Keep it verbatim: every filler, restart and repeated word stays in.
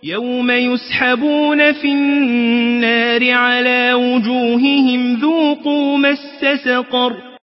يوم يسحبون في النار على وجوههم ذوقوا مس سقر